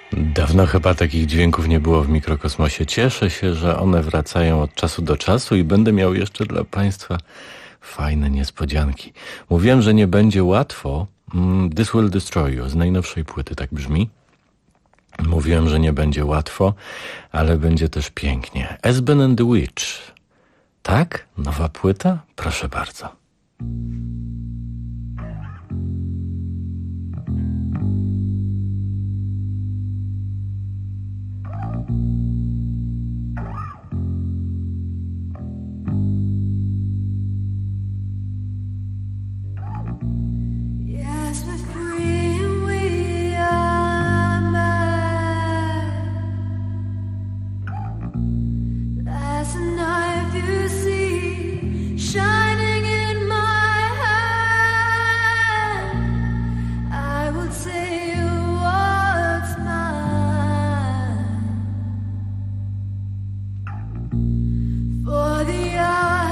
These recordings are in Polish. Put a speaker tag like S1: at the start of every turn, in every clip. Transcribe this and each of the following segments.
S1: Dawno chyba takich dźwięków nie było w mikrokosmosie. Cieszę się, że one wracają od czasu do czasu i będę miał jeszcze dla Państwa fajne niespodzianki. Mówiłem, że nie będzie łatwo. This Will Destroy You z najnowszej płyty, tak brzmi. Mówiłem, że nie będzie łatwo, ale będzie też pięknie. Esben and the Witch. Tak? Nowa płyta? Proszę bardzo.
S2: For the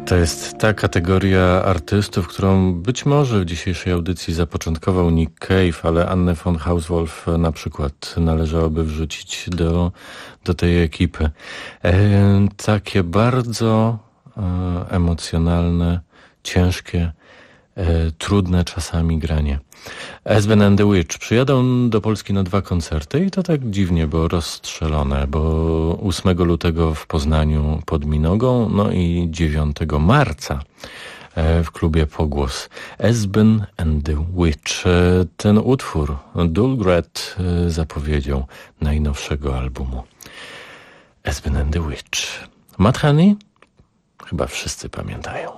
S1: To jest ta kategoria artystów, którą być może w dzisiejszej audycji zapoczątkował Nick Cave, ale Annę von Hauswolf na przykład należałoby wrzucić do tej ekipy. Takie bardzo emocjonalne, ciężkie, trudne czasami granie. Esben and the Witch przyjadą do Polski na 2 koncerty i to tak dziwnie, bo rozstrzelone, bo 8 lutego w Poznaniu pod Minogą, no i 9 marca w klubie Pogłos. Esben and the Witch. Ten utwór Dulgret zapowiedzią najnowszego albumu. Esben and the Witch. Mud Honey? Chyba wszyscy pamiętają.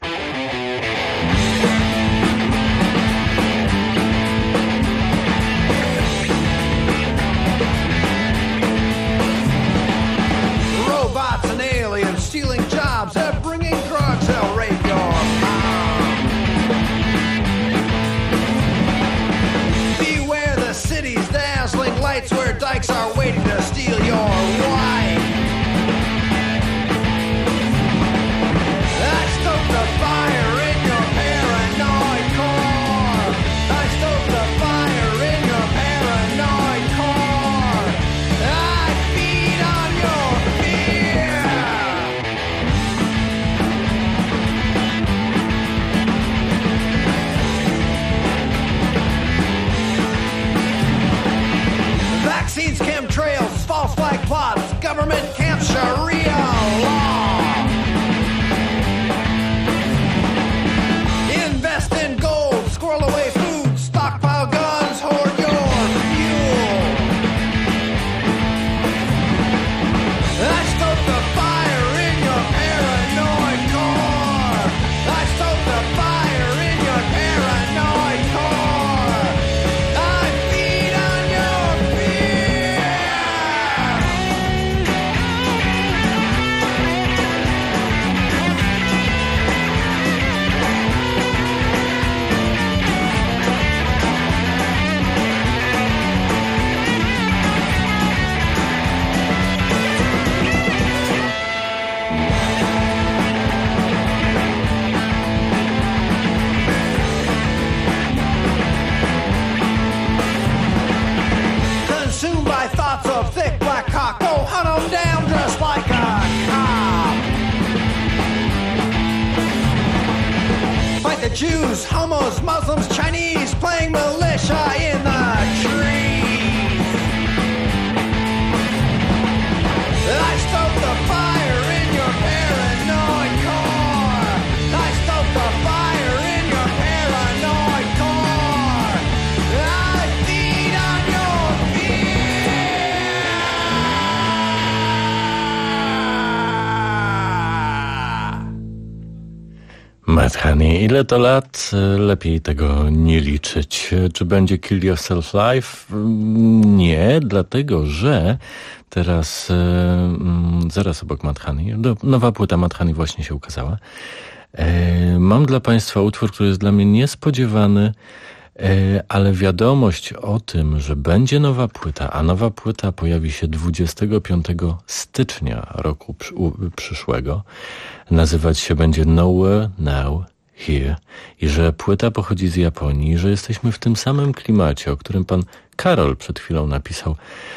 S2: Stealing jobs, they're bringing drugs, they'll rape your mom. Beware the city's dazzling lights where dykes are waiting to steal your wife. I stoked the fire in your paranoid core. I stoked the fire in your paranoid core. I feed on your fear. Vaccines, chemtrails, false flag plots, government camps, Sharia law. Invest in gold, squirrel away food, stockpile guns, hoard your fuel. I stoked the fire in your paranoid core. I stoked the fire in your paranoid core. I feed on your fear. Consumed by thoughts of thick black cock, go hunt 'em down just like a cop. Fight the Jews, homos, Muslims, Chinese, playing militia in the trees. I stoked the fire in your paranoid core. I stoked the fire in your paranoid core. I feed on your fear.
S1: Mud Honey. Ile to lat? Lepiej tego nie liczyć. Czy będzie Kill Yourself Live? Nie, dlatego że teraz zaraz obok Mud Honey, nowa płyta Mud Honey właśnie się ukazała. Mam dla Państwa utwór, który jest dla mnie niespodziewany, ale wiadomość o tym, że będzie nowa płyta, a nowa płyta pojawi się 25 stycznia roku przyszłego, nazywać się będzie Nowhere Now Here i że płyta pochodzi z Japonii, że jesteśmy w tym samym klimacie, o którym pan Karol przed chwilą napisał.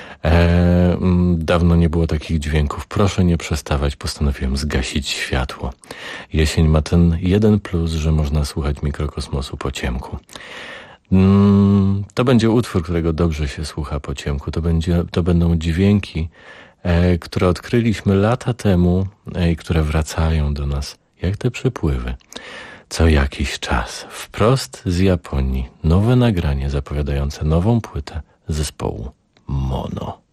S1: Dawno nie było takich dźwięków. Proszę nie przestawać, postanowiłem zgasić światło. Jesień ma ten jeden plus, że można słuchać mikrokosmosu po ciemku. To będzie utwór, którego dobrze się słucha po ciemku. To będą dźwięki, które odkryliśmy lata temu i które wracają do nas jak te przepływy. Co jakiś czas, wprost z Japonii, nowe nagranie zapowiadające nową płytę zespołu Mono.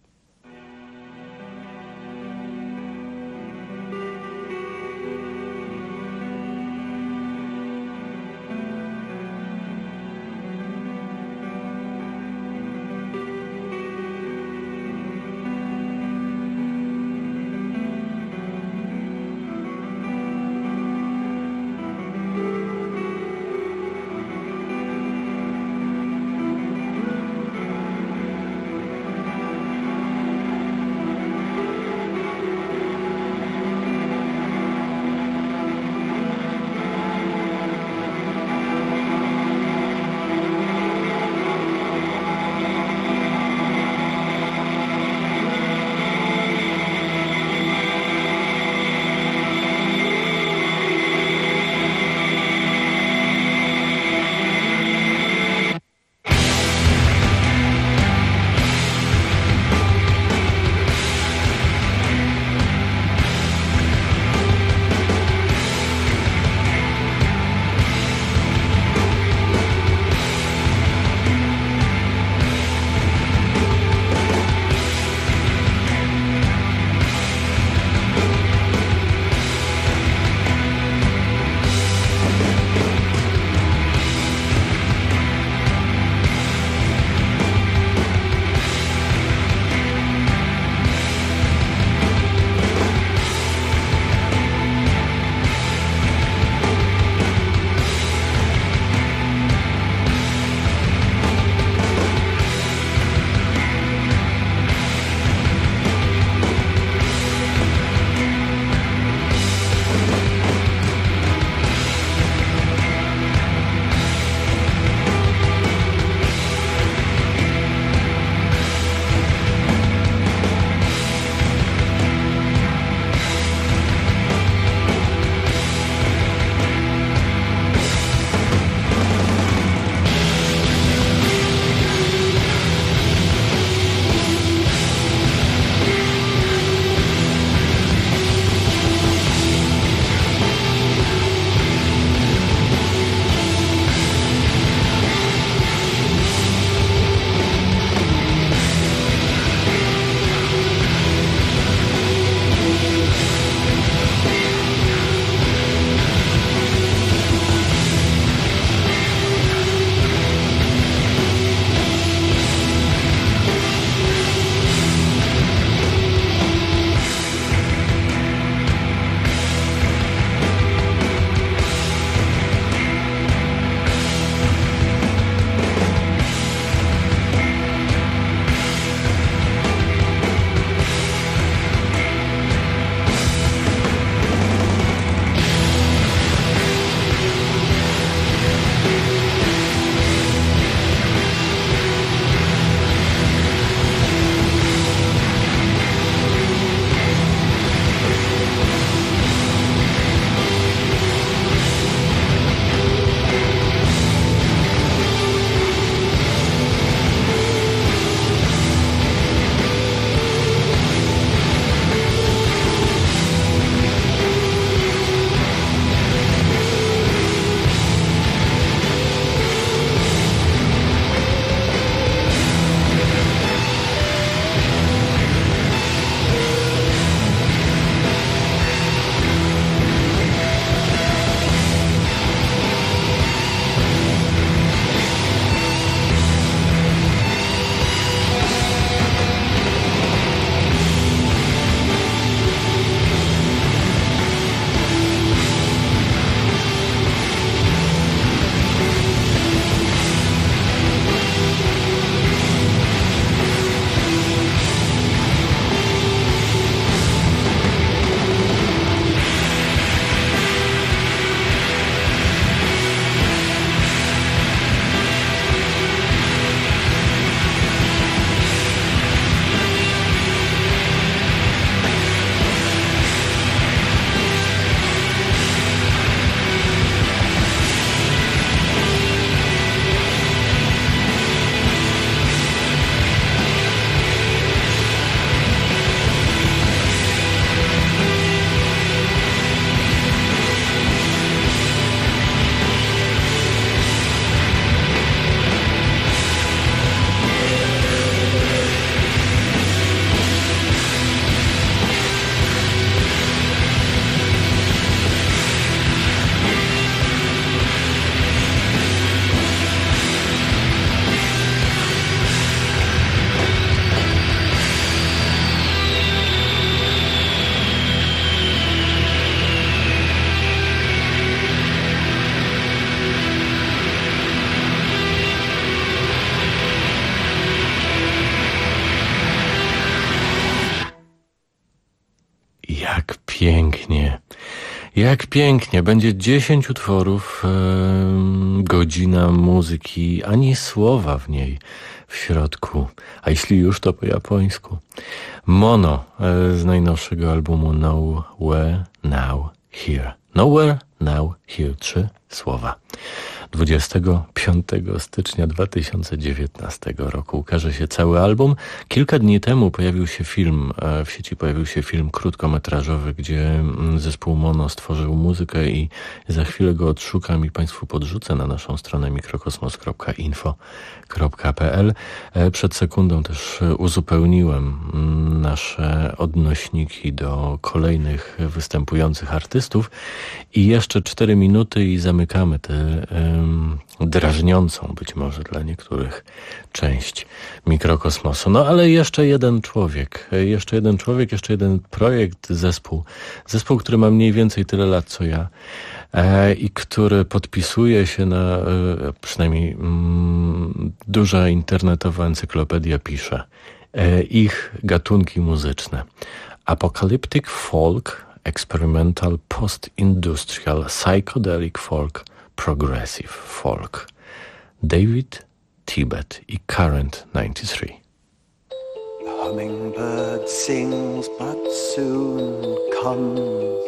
S1: Jak pięknie. Jak pięknie. Będzie 10 utworów, godzina muzyki, ani słowa w niej w środku. A jeśli już, to po japońsku. Mono z najnowszego albumu Nowhere Now Here. Nowhere Now Here. 3 słowa. 25 stycznia 2019 roku ukaże się cały album. Kilka dni temu pojawił się film, w sieci pojawił się film krótkometrażowy, gdzie zespół Mono stworzył muzykę i za chwilę go odszukam i Państwu podrzucę na naszą stronę mikrokosmos.info.pl. Przed sekundą też uzupełniłem nasze odnośniki do kolejnych występujących artystów i jeszcze 4 minuty i zamykamy tę drażniącą być może dla niektórych część mikrokosmosu. No ale jeszcze jeden człowiek, jeszcze jeden projekt, zespół, który ma mniej więcej tyle lat co ja i który podpisuje się na, przynajmniej duża internetowa encyklopedia pisze, ich gatunki muzyczne. Apocalyptic folk, experimental, post-industrial, psychedelic folk, progressive folk. David Tibet i Current 93.
S3: The hummingbird sings but soon comes.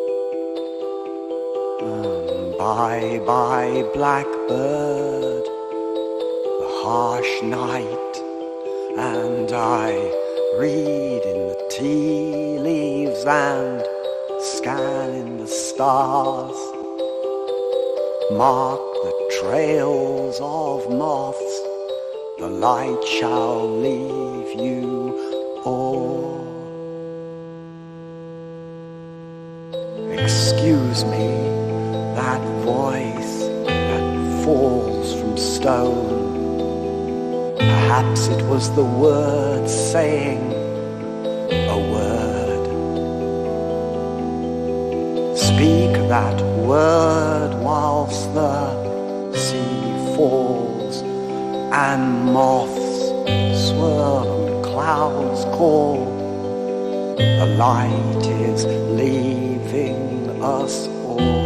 S3: Bye bye blackbird, the harsh night, and I read in the tea leaves and scan in the stars. Mark the trails of moths, the light shall leave you all. Excuse me, that voice that falls from stone. Perhaps it was the word saying a word. Speak that word whilst the sea falls and moths swirl and clouds call. The light is leaving us all.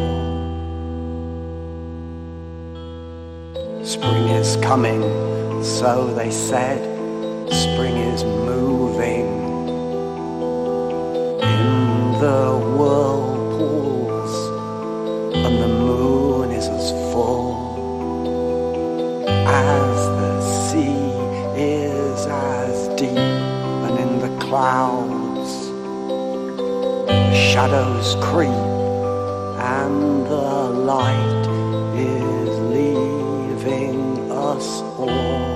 S3: Spring is coming, so they said. Spring is moving in the whirlpools, and the moon is as full as the sea is as deep, and in the clouds the shadows creep, and the light is leaving us all.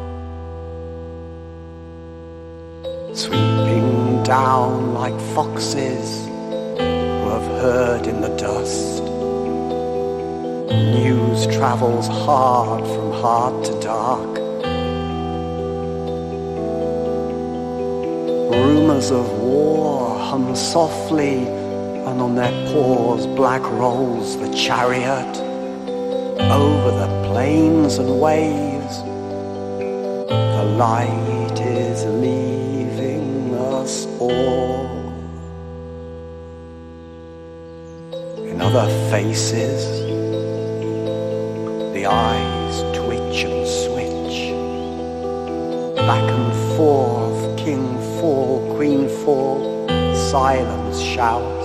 S3: Sweeping down like foxes who have heard in the dust. News travels hard from hard to dark. Rumors of war hum softly, and on their paws black rolls the chariot over the plains and waves. The light is leaving us all. In other faces, the eyes twitch and switch. Back and forth, king fall, queen fall, silence shouts.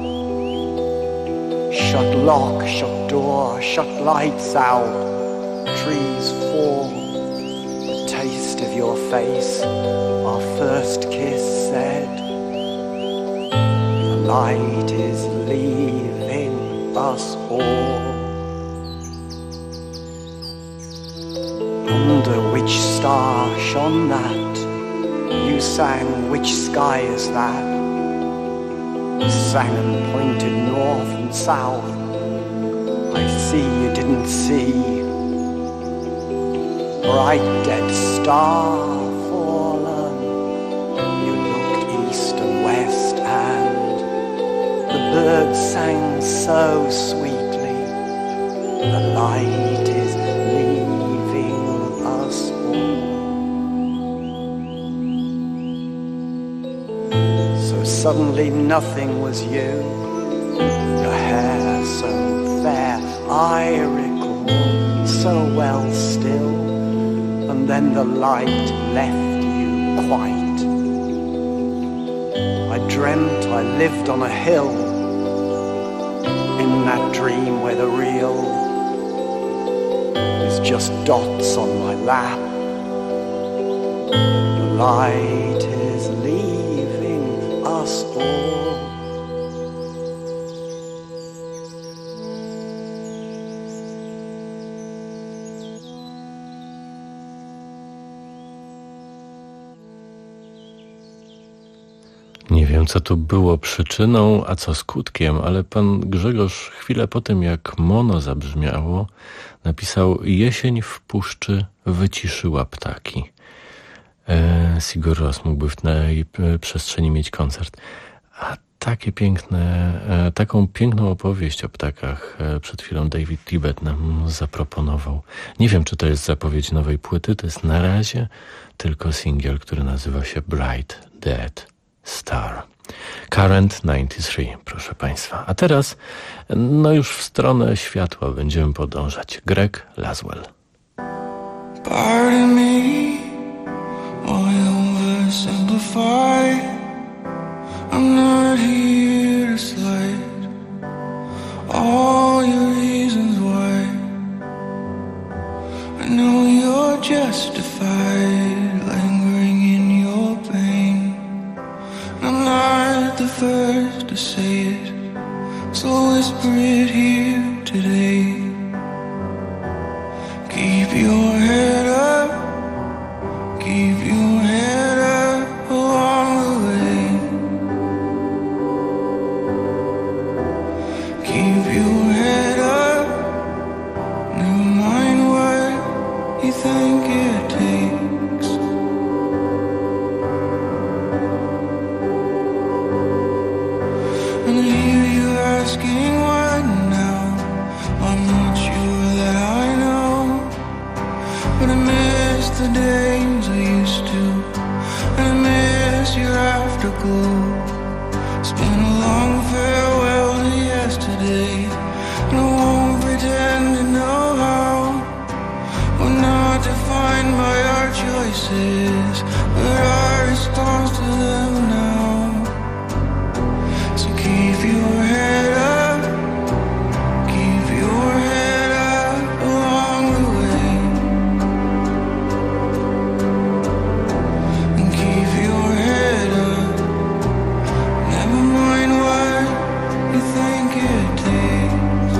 S3: Shut lock, shut door, shut lights out. Trees fall. The taste of your face, our first kiss said. The light is leaving us all. Under which star shone that? You sang, which sky is that? Sang and pointed north and south. I see you didn't see. Bright dead star fallen. You looked east and west, and the birds sang so sweetly. The light is leaving us all. So suddenly nothing was you. Your hair so fair, I recall so well still, and then the light left you quite. I dreamt I lived on a hill, in that dream where the real is just dots on my lap. The light is leaving us all.
S1: Nie wiem, co tu było przyczyną, a co skutkiem, ale pan Grzegorz chwilę po tym, jak Mono zabrzmiało, napisał: jesień w puszczy wyciszyła ptaki. Sigur Rós mógłby w tej przestrzeni mieć koncert. A taką piękną opowieść o ptakach przed chwilą David Tibet nam zaproponował. Nie wiem, czy to jest zapowiedź nowej płyty, to jest na razie tylko singiel, który nazywa się Bright Dead Star. Current 93, proszę Państwa. A teraz, już w stronę światła będziemy podążać. Greg Laswell.
S4: Pardon me, I oversimplify. I'm not here to slight all your reasons why. I know you're justified lingering in your pain. I'm not the first to say it, so whisper it here today. Keep your head up, keep your head up along the way. Keep your head up, never mind what you think it takes. And I hear you asking why now. I'm not sure that I know, but I miss the days we used to, and I miss your afterglow. It's been a long farewell to yesterday, and I won't pretend to know how. We're not defined by our choices, but our response to them now. So keep your head up, keep your head up along the way, and keep your head up, never mind what you think it takes.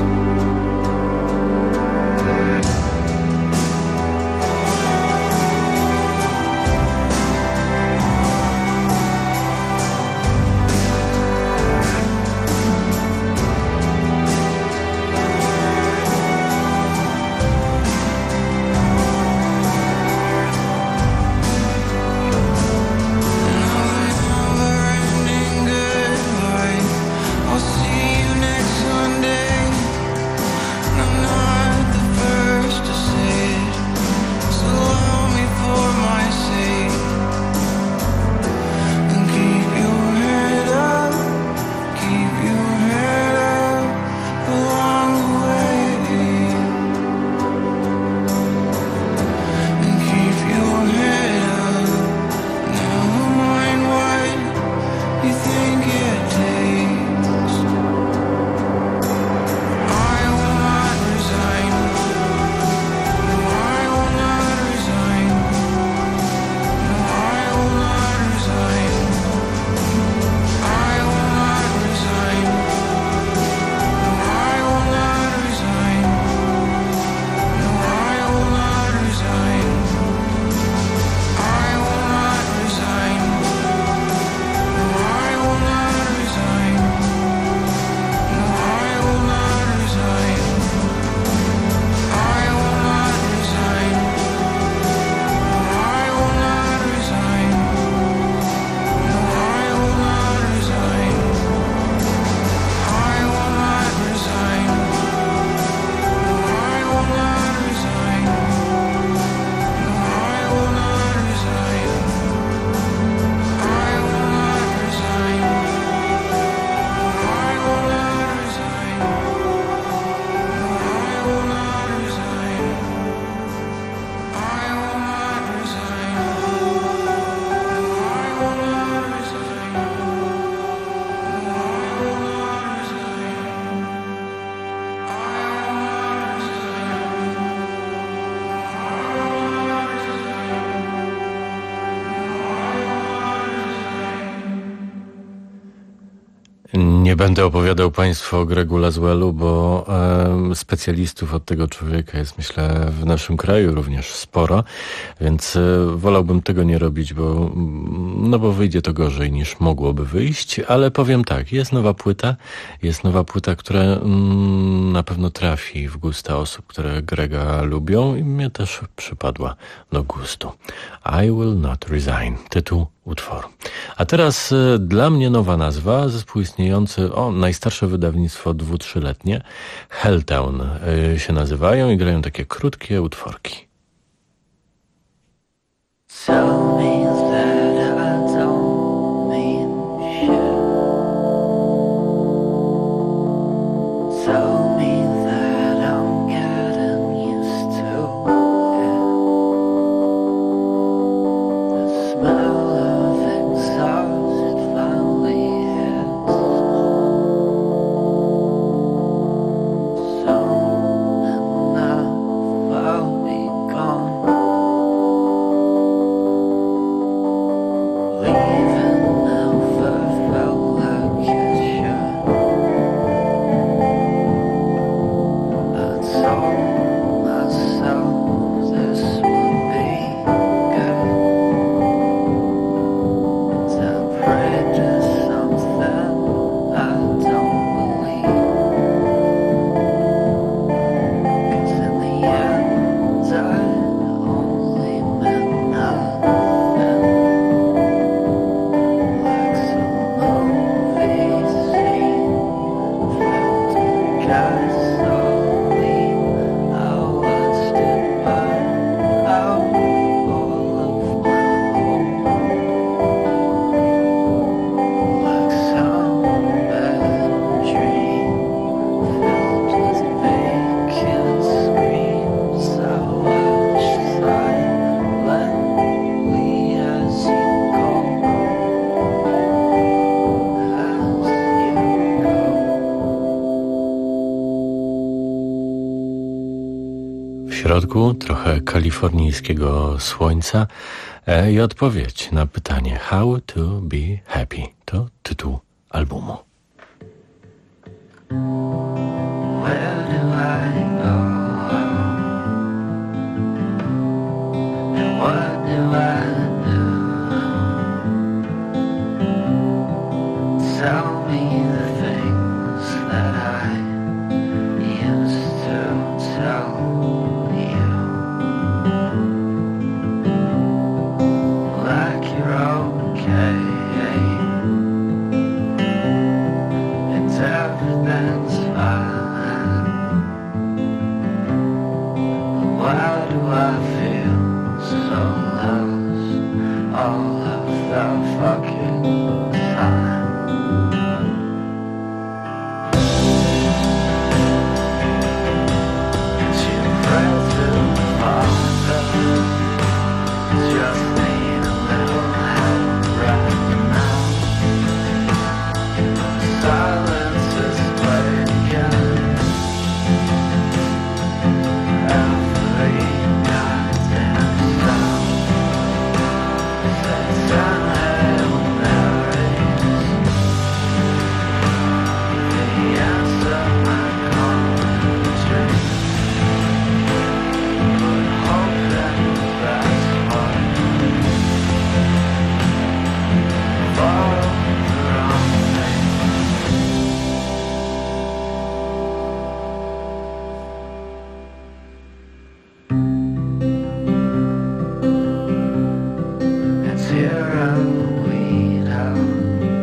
S1: Nie będę opowiadał Państwu o Gregu Laswellu, bo specjalistów od tego człowieka jest, myślę, w naszym kraju również sporo, więc wolałbym tego nie robić, bo wyjdzie to gorzej niż mogłoby wyjść, ale powiem tak, jest nowa płyta, która na pewno trafi w gusta osób, które Grega lubią i mnie też przypadła do gustu. I Will Not Resign, tytuł utworu. A teraz dla mnie nowa nazwa, zespół istniejący, najstarsze wydawnictwo 2-3-letnie, Helltown się nazywają i grają takie krótkie utworki.
S5: Tell me that I don't mean shit. Tell me that I'm getting used to it. The smell of exhaust finally hits home. Soon enough I'll be gone. Leaving never felt like it should. I told myself this would be good, and I prayed to something I don't believe, 'cause in the end I only meant nothing. Like some movie scene filled with gasoline, I watched it burn out all of my home. Like some bad dream filled with vacant screams, I watched silently as you go.
S1: W środku trochę kalifornijskiego słońca i odpowiedź na pytanie How to be happy to tytuł albumu.
S5: Where do I go? And what do I do? Tell me the things that I used to tell you. Like you're okay and everything's fine. Why do I feel so lost all of the fucking time? Too proud to father, just need a little help right now. Silence is breaking every goddamn sound. Say 10 Hail Marys, the answer might come in a dream, but hoping that's what fall around me. It's here and weed out.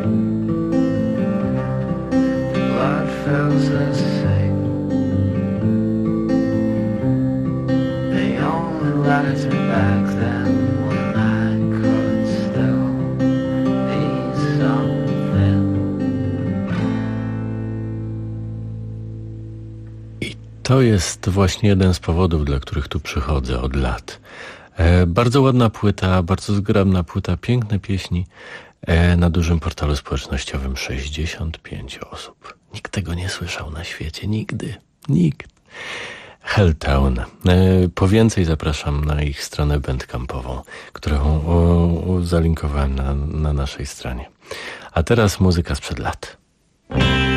S5: The blood fills the sink. They only liked me back then when I could still be something.
S1: I to jest właśnie jeden z powodów, dla których tu przychodzę od lat. Bardzo ładna płyta, bardzo zgrabna płyta, piękne pieśni. Na dużym portalu społecznościowym 65 osób. Nikt tego nie słyszał na świecie, nigdy. Nikt. Helltown. Po więcej zapraszam na ich stronę bandcampową, którą zalinkowałem na naszej stronie. A teraz muzyka sprzed lat.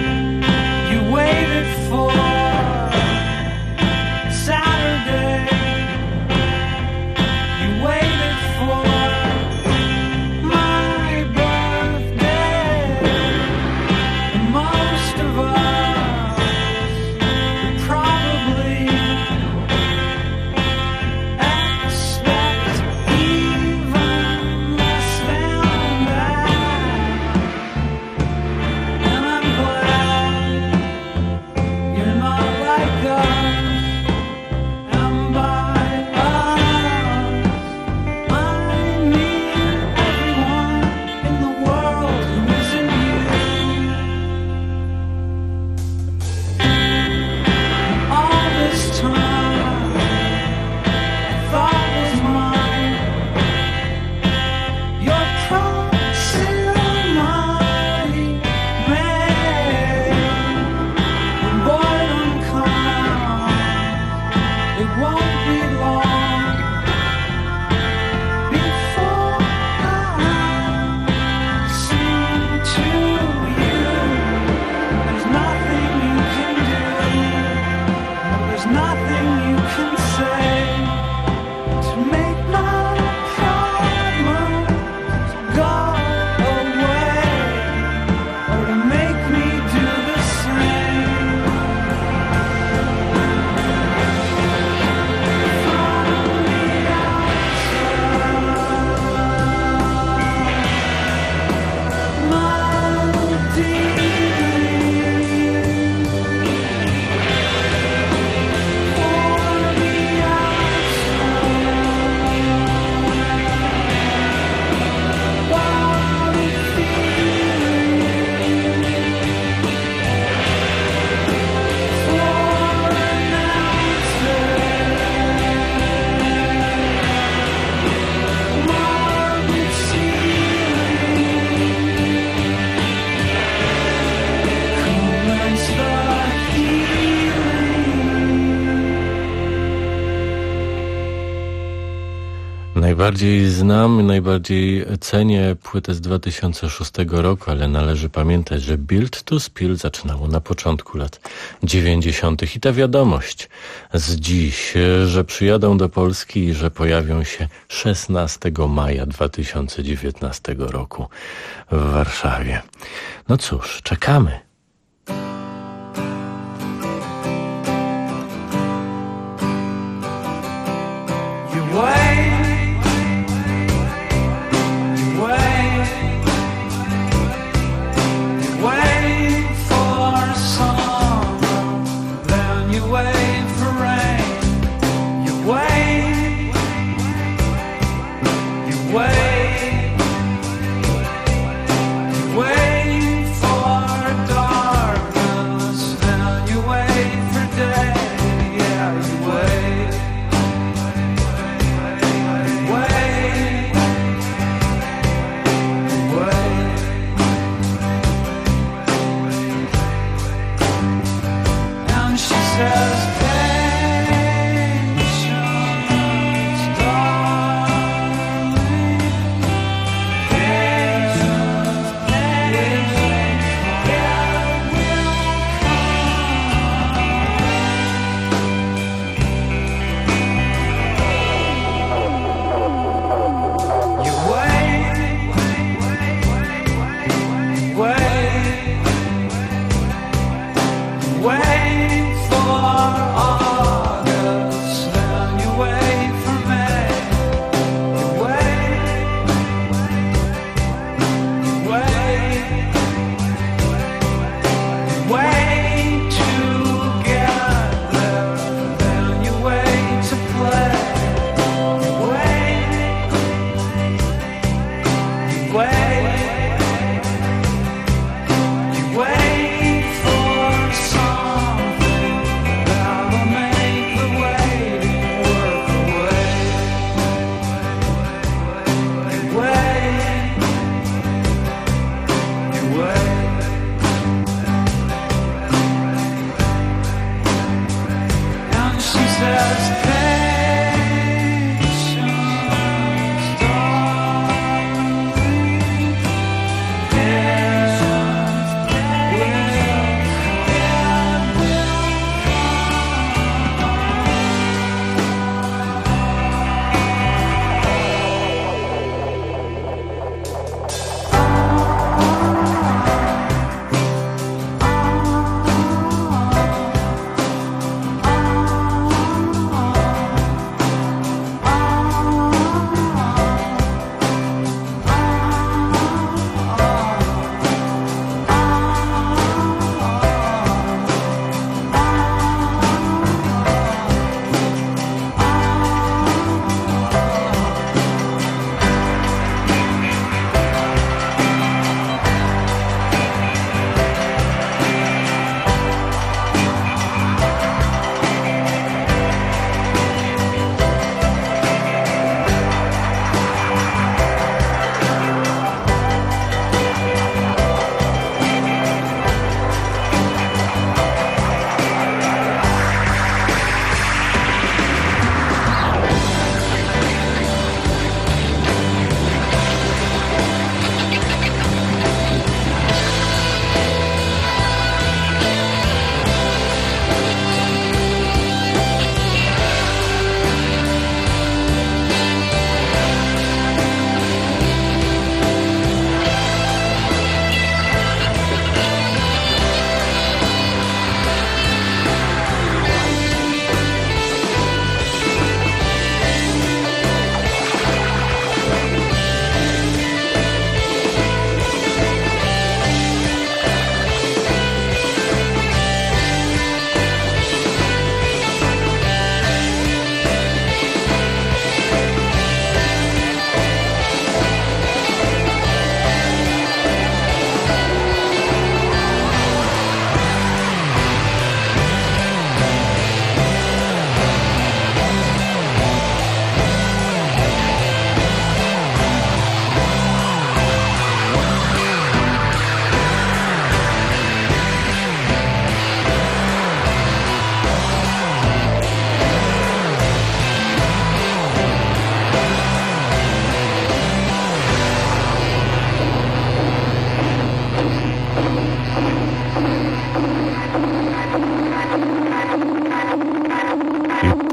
S1: Najbardziej znam, najbardziej cenię płytę z 2006 roku, ale należy pamiętać, że Built to Spill zaczynało na początku lat 90. I ta wiadomość z dziś, że przyjadą do Polski i że pojawią się 16 maja 2019 roku w Warszawie. No cóż, czekamy.
S4: Wait for something.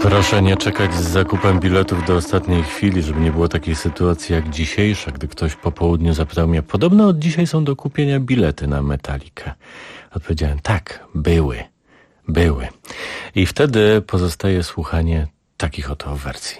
S1: Proszę nie czekać z zakupem biletów do ostatniej chwili, żeby nie było takiej sytuacji jak dzisiejsza, gdy ktoś po południu zapytał mnie, podobno od dzisiaj są do kupienia bilety na Metallicę. Odpowiedziałem, tak, były. I wtedy pozostaje słuchanie takich oto wersji.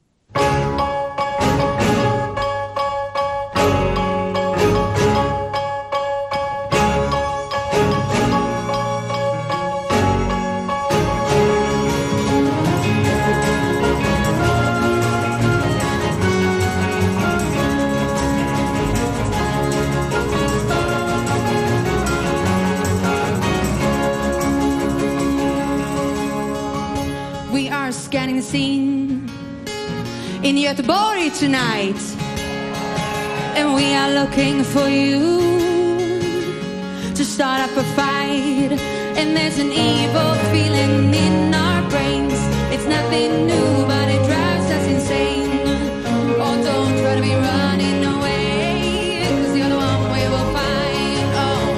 S6: Scanning the scene in Göteborg tonight, and we are looking for you to start up a fight. And there's an evil feeling in our brains. It's nothing new, but it drives us insane. Oh, don't try to be running away, 'cause you're the one we will find. Oh,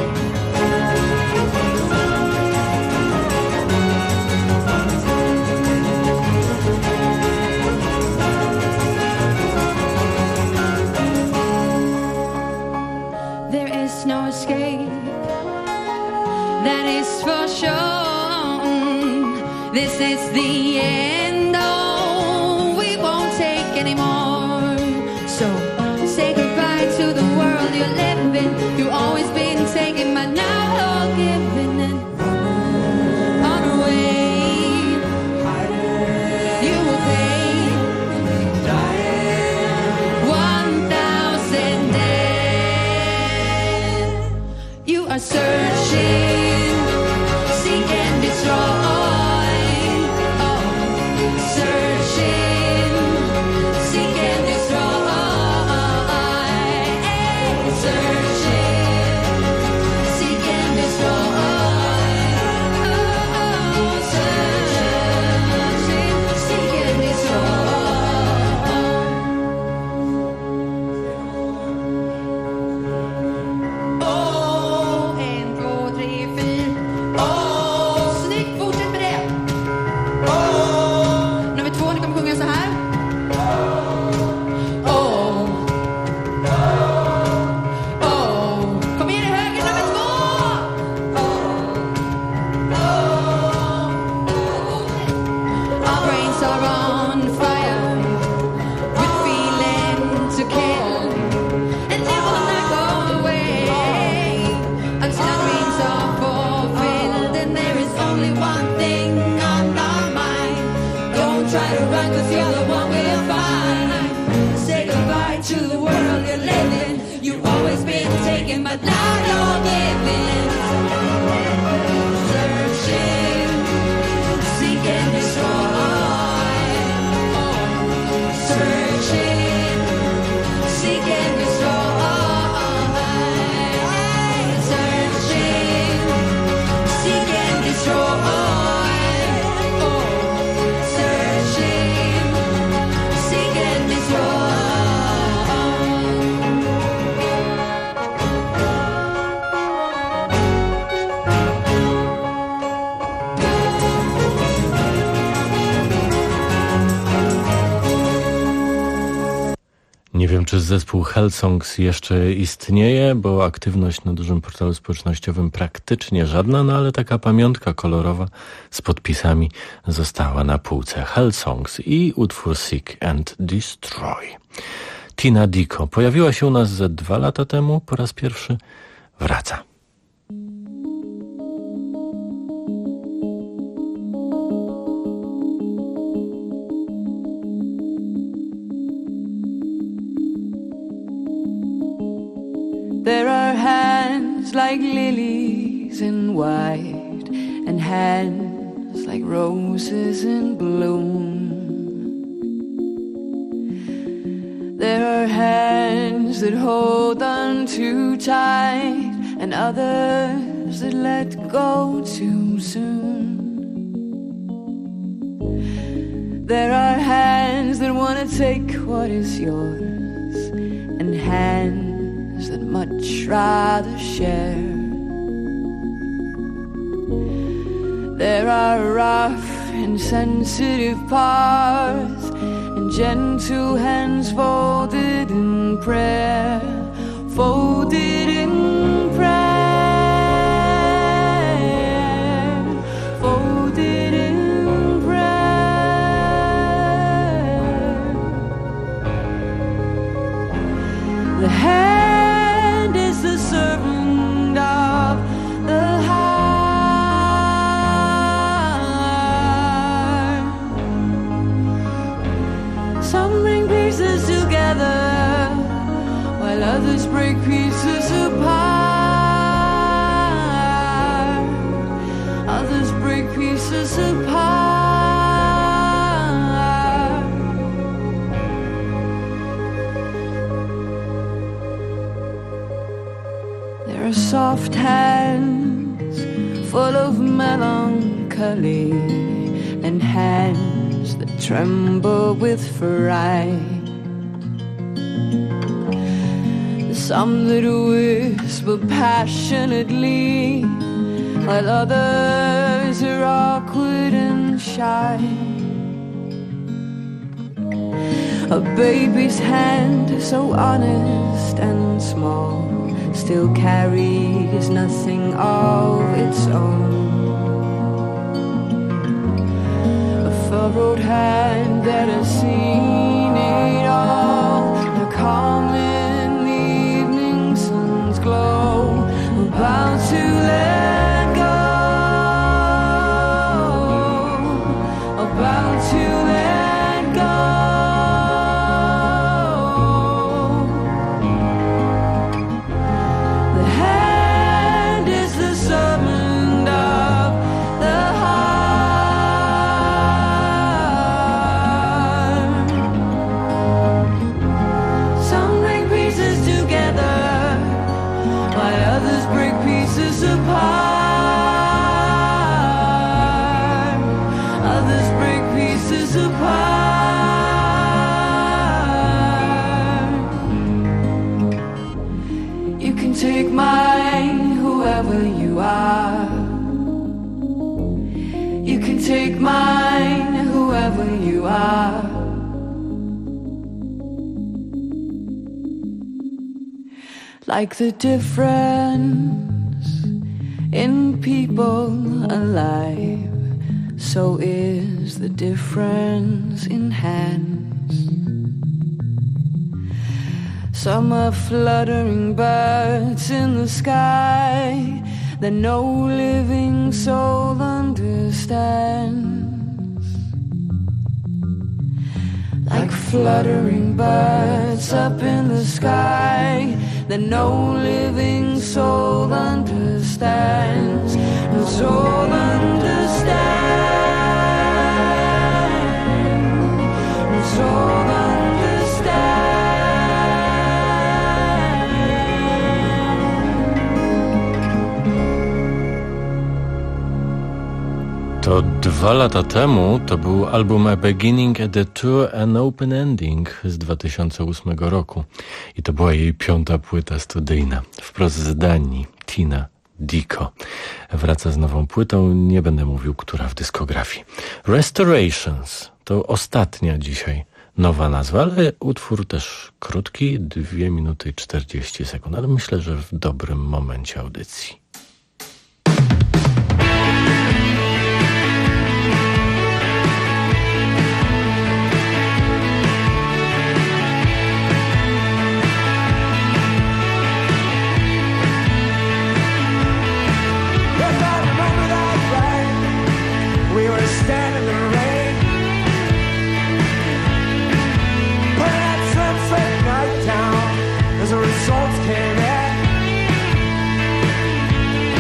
S6: no escape, that is for sure. This is the end, oh, we won't take anymore. So say goodbye to the world you're living. You've always been taking, but now you're giving it on our way. You will pay 1,000 days. You are searching, seek and destroy. Oh, searching, seek and destroy. Searching, seek and destroy. Oh, searching, seek and destroy. Oh, 1, 2, 3, 4. Oh, snyggt, fortsätt med det. Oh. Nummer 2, ni kommer sjunga så här. Oh. Oh. Kom igen i höger, nummer 2. Our brains are on fire with feeling to kill, and it will not go away until our dreams are fulfilled. And there is only one thing on our mind. Don't try to run, 'cause you're the one we'll find. Say goodbye to the world you're living. You've always been taken, but now you're giving. Searching, seek and destroy. Oh, searching, seek and destroy. Searching, seek and destroy. Oh, searching, seek and destroy.
S1: Nie wiem, czy zespół Hellsongs jeszcze istnieje, bo aktywność na dużym portalu społecznościowym praktycznie żadna, no ale taka pamiątka kolorowa z podpisami została na półce. Hellsongs i utwór Seek and Destroy. Tina Dicko pojawiła się u nas ze 2 lata temu, po raz pierwszy wraca.
S7: There are hands like lilies in white, and hands like roses in bloom. There are hands that hold on too tight, and others that let go too soon. There are hands that want to take what is yours, and hands that much rather share. There are rough and sensitive parts, and gentle hands folded in prayer, folded in prayer, folded in prayer. The hand is the servant of the heart. Some bring pieces together, while others break pieces apart. Others break pieces apart. There are soft hands full of melancholy, and hands that tremble with fright. Some that whisper passionately, while others are awkward and shy. A baby's hand, so honest and small, still carries nothing of its own. A furrowed hand that has seen it all, a calm in the evening sun's glow, about to let go, about to let go. The hand is the servant of the heart. Some bring pieces together, while others break pieces apart. Others break pieces apart. You can take mine, whoever you are. You can take mine, whoever you are. Like the difference in people alive, so is the difference in hands. Some are fluttering birds in the sky that no living soul understands. Like fluttering birds up in the sky that no living soul understands. No soul understands. No soul understands.
S1: To 2 lata temu to był album A Beginning, A Detour, An Open Ending z 2008 roku. I to była jej 5. płyta studyjna. Wprost z Danii, Tina Dicko. Wraca z nową płytą, nie będę mówił, która w dyskografii. Restorations to ostatnia dzisiaj nowa nazwa, ale utwór też krótki, 2 minuty i 40 sekund, ale myślę, że w dobrym momencie audycji.
S2: Stand in the rain, but at sunset night down as the results came in.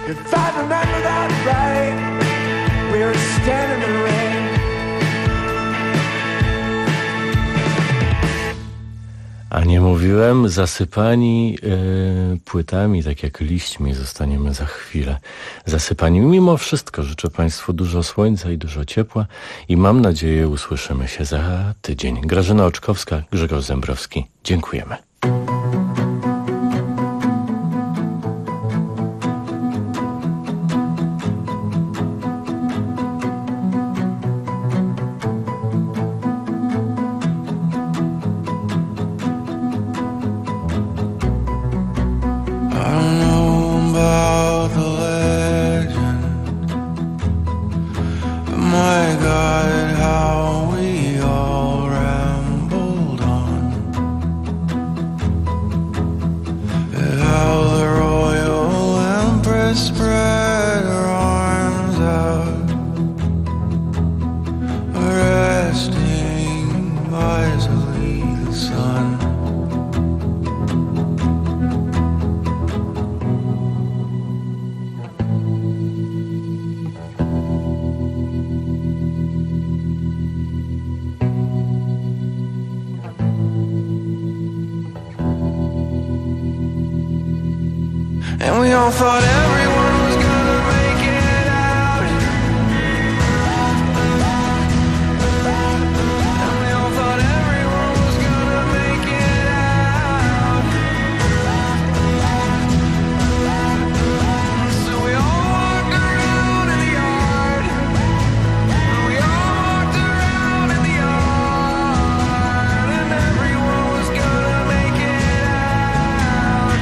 S3: If I remember that right, we were standing in the rain.
S1: A nie mówiłem, zasypani płytami, tak jak liśćmi, zostaniemy za chwilę zasypani. Mimo wszystko życzę Państwu dużo słońca i dużo ciepła i mam nadzieję usłyszymy się za tydzień. Grażyna Oczkowska, Grzegorz Zembrowski. Dziękujemy.
S4: And we all thought everyone was gonna make it out. And we all thought everyone was gonna make it out. So we all walked around in the yard. And we all walked around in the yard. And everyone was gonna make it out.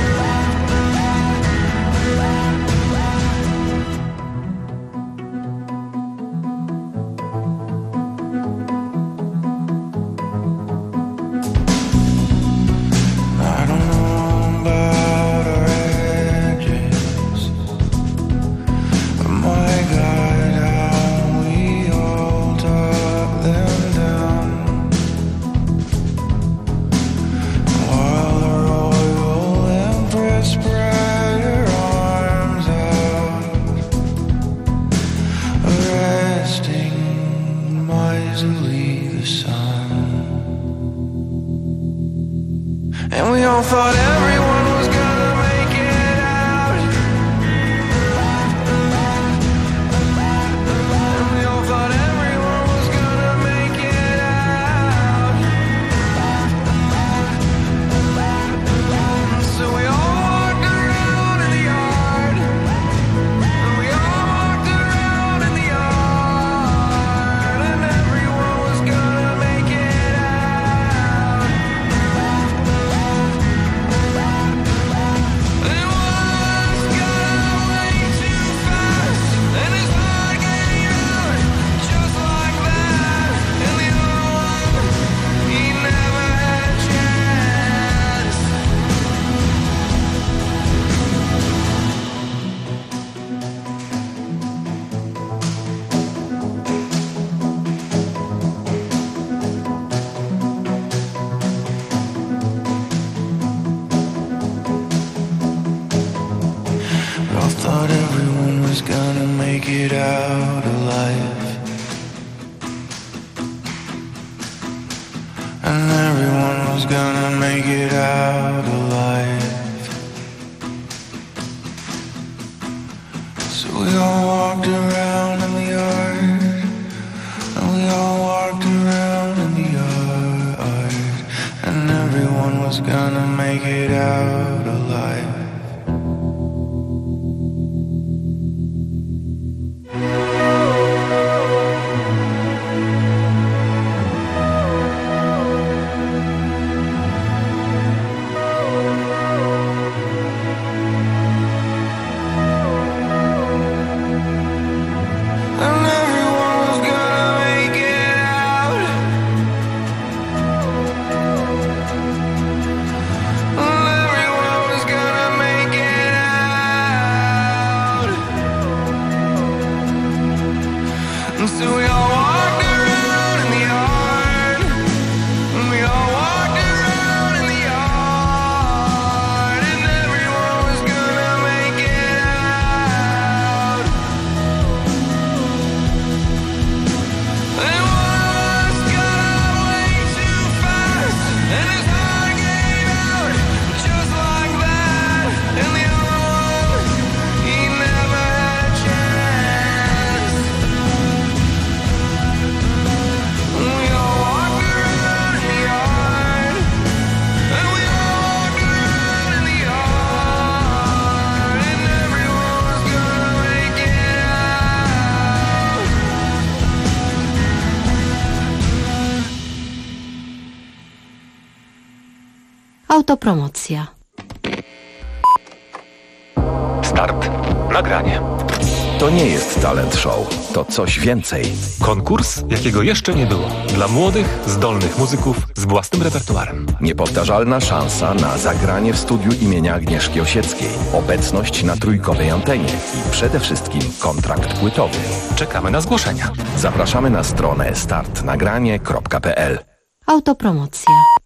S4: I don't know about our edges, but my God, how we all tore them down. While the royal empress spread her arms out, arresting miserly the sun. And we all thought everyone was gonna make it out. And we all thought everyone was gonna make it out. So we all walked around in the yard. And we all walked around in the yard. And everyone was gonna make it out. And one's got way too fast, and his heart getting out just like that. And the other one, he never had a chance. We all thought everyone was gonna make it out alive. And everyone was gonna make it out alive. So we all walked around in the yard. And we all walked around in the yard. And everyone was gonna make it out alive. And everyone was gonna make it out. And everyone was gonna
S8: Autopromocja.
S9: Start. Nagranie.
S10: To nie jest talent show, to coś więcej.
S9: Konkurs, jakiego jeszcze nie było. Dla młodych, zdolnych muzyków z własnym repertuarem.
S10: Niepowtarzalna szansa na zagranie w studiu imienia Agnieszki Osieckiej. Obecność na trójkowej antenie i przede wszystkim kontrakt płytowy.
S9: Czekamy na zgłoszenia.
S10: Zapraszamy na stronę startnagranie.pl.
S8: Autopromocja.